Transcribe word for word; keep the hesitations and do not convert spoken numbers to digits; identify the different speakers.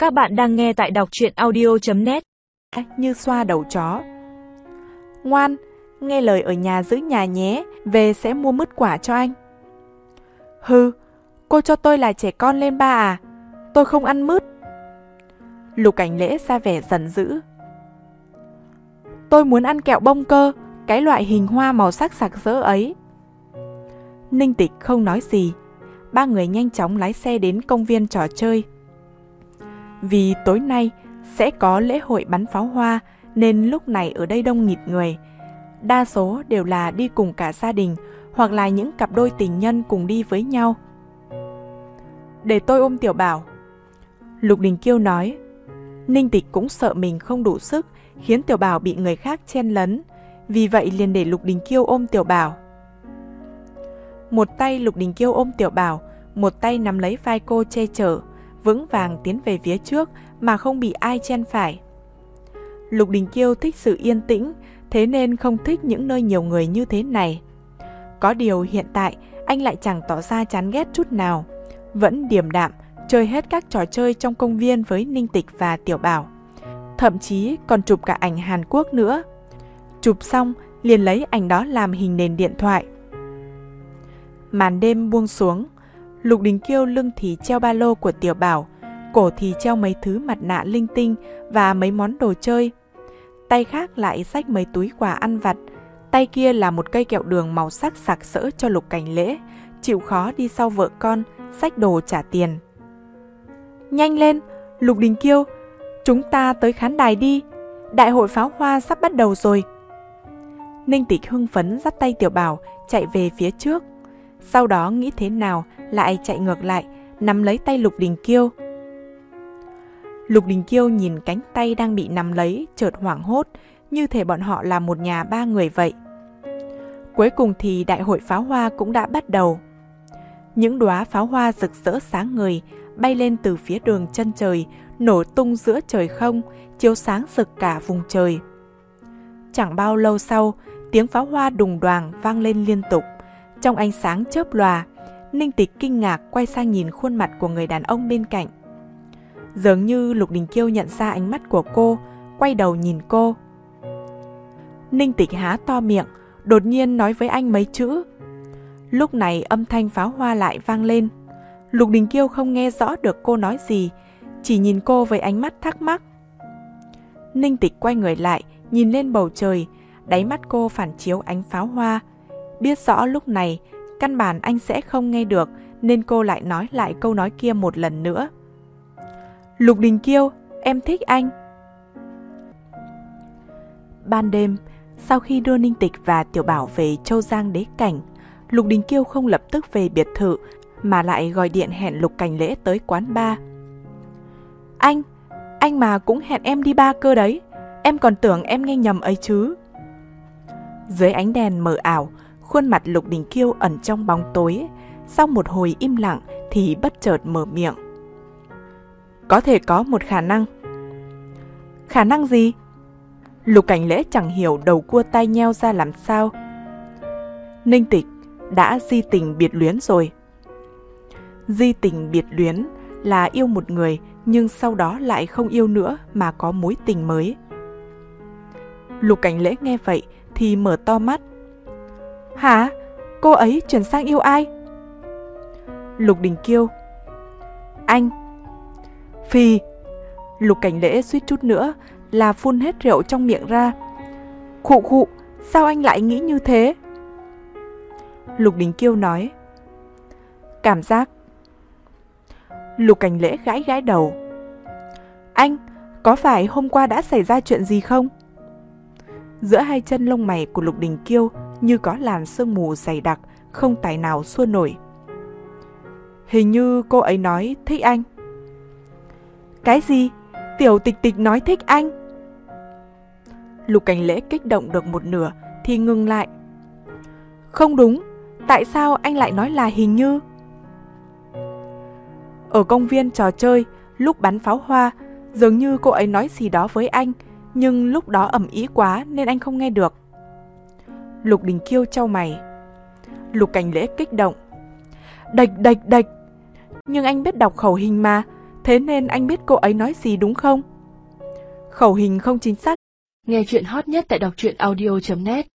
Speaker 1: Các bạn đang nghe tại đọc truyện audio chấm net.
Speaker 2: Như xoa đầu chó. Ngoan, nghe lời ở nhà giữ nhà nhé, về sẽ mua mứt quả cho anh. Hừ, cô cho tôi là trẻ con lên ba à? Tôi không ăn mứt. Lục Cảnh Lễ ra vẻ giận dữ. Tôi muốn ăn kẹo bông cơ, cái loại hình hoa màu sắc sặc sỡ ấy. Ninh Tịch không nói gì. Ba người nhanh chóng lái xe đến công viên trò chơi. Vì tối nay sẽ có lễ hội bắn pháo hoa nên lúc này ở đây đông nghịt người. Đa số đều là đi cùng cả gia đình hoặc là những cặp đôi tình nhân cùng đi với nhau. Để tôi ôm Tiểu Bảo. Lục Đình Kiêu nói. Ninh Tịch cũng sợ mình không đủ sức khiến Tiểu Bảo bị người khác chen lấn. Vì vậy liền để Lục Đình Kiêu ôm Tiểu Bảo. Một tay Lục Đình Kiêu ôm Tiểu Bảo, một tay nắm lấy vai cô che chở, vững vàng tiến về phía trước mà không bị ai chen phải. Lục Đình Kiêu thích sự yên tĩnh, thế nên không thích những nơi nhiều người như thế này. Có điều hiện tại anh lại chẳng tỏ ra chán ghét chút nào, vẫn điềm đạm chơi hết các trò chơi trong công viên với Ninh Tịch và Tiểu Bảo. Thậm chí còn chụp cả ảnh Hàn Quốc nữa. Chụp xong liền lấy ảnh đó làm hình nền điện thoại. Màn đêm buông xuống, Lục Đình Kiêu lưng thì treo ba lô của Tiểu Bảo, cổ thì treo mấy thứ mặt nạ linh tinh và mấy món đồ chơi. Tay khác lại xách mấy túi quà ăn vặt, tay kia là một cây kẹo đường màu sắc sặc sỡ cho Lục Cảnh Lễ, chịu khó đi sau vợ con, xách đồ trả tiền. Nhanh lên, Lục Đình Kiêu, chúng ta tới khán đài đi, đại hội pháo hoa sắp bắt đầu rồi. Ninh Tịch hưng phấn dắt tay Tiểu Bảo chạy về phía trước. Sau đó nghĩ thế nào lại chạy ngược lại, nắm lấy tay Lục Đình Kiêu. Lục Đình Kiêu nhìn cánh tay đang bị nắm lấy, chợt hoảng hốt, như thể bọn họ là một nhà ba người vậy. Cuối cùng thì đại hội pháo hoa cũng đã bắt đầu. Những đóa pháo hoa rực rỡ sáng ngời bay lên từ phía đường chân trời, nổ tung giữa trời không, chiếu sáng rực cả vùng trời. Chẳng bao lâu sau, tiếng pháo hoa đùng đoàng vang lên liên tục. Trong ánh sáng chớp lòa, Ninh Tịch kinh ngạc quay sang nhìn khuôn mặt của người đàn ông bên cạnh. Dường như Lục Đình Kiêu nhận ra ánh mắt của cô, quay đầu nhìn cô. Ninh Tịch há to miệng, đột nhiên nói với anh mấy chữ. Lúc này âm thanh pháo hoa lại vang lên. Lục Đình Kiêu không nghe rõ được cô nói gì, chỉ nhìn cô với ánh mắt thắc mắc. Ninh Tịch quay người lại, nhìn lên bầu trời, đáy mắt cô phản chiếu ánh pháo hoa. Biết rõ lúc này, căn bản anh sẽ không nghe được, nên cô lại nói lại câu nói kia một lần nữa. Lục Đình Kiêu, em thích anh. Ban đêm, sau khi đưa Ninh Tịch và Tiểu Bảo về Châu Giang Đế Cảnh, Lục Đình Kiêu không lập tức về biệt thự, mà lại gọi điện hẹn Lục Cảnh Lễ tới quán bar. Anh, anh mà cũng hẹn em đi bar cơ đấy, em còn tưởng em nghe nhầm ấy chứ. Dưới ánh đèn mờ ảo, khuôn mặt Lục Đình Kiêu ẩn trong bóng tối, sau một hồi im lặng thì bất chợt mở miệng. Có thể có một khả năng. Khả năng gì? Lục Cảnh Lễ chẳng hiểu đầu cua tai nheo ra làm sao. Ninh Tịch đã di tình biệt luyến rồi. Di tình biệt luyến là yêu một người nhưng sau đó lại không yêu nữa mà có mối tình mới. Lục Cảnh Lễ nghe vậy thì mở to mắt. Hả? Cô ấy chuyển sang yêu ai? Lục Đình Kiêu. Anh. Phì. Lục Cảnh Lễ suýt chút nữa là phun hết rượu trong miệng ra. Khụ khụ, sao anh lại nghĩ như thế? Lục Đình Kiêu nói. Cảm giác. Lục Cảnh Lễ gãi gãi đầu. Anh, có phải hôm qua đã xảy ra chuyện gì không? Giữa hai chân lông mày của Lục Đình Kiêu như có làn sương mù dày đặc, không tài nào xua nổi. Hình như cô ấy nói thích anh. Cái gì? Tiểu Tịch Tịch nói thích anh? Lục Cảnh Lễ kích động được một nửa thì ngừng lại. Không đúng, tại sao anh lại nói là hình như? Ở công viên trò chơi, lúc bắn pháo hoa, dường như cô ấy nói gì đó với anh, nhưng lúc đó ầm ĩ quá nên anh không nghe được. Lục Đình Kiêu chau mày. Lục Cảnh Lễ kích động. Đạch đạch đạch. Nhưng anh biết đọc khẩu hình mà, Thế nên anh biết cô ấy nói gì đúng không? Khẩu hình không chính xác.
Speaker 3: Nghe chuyện hot nhất tại đọc truyện audio chấm net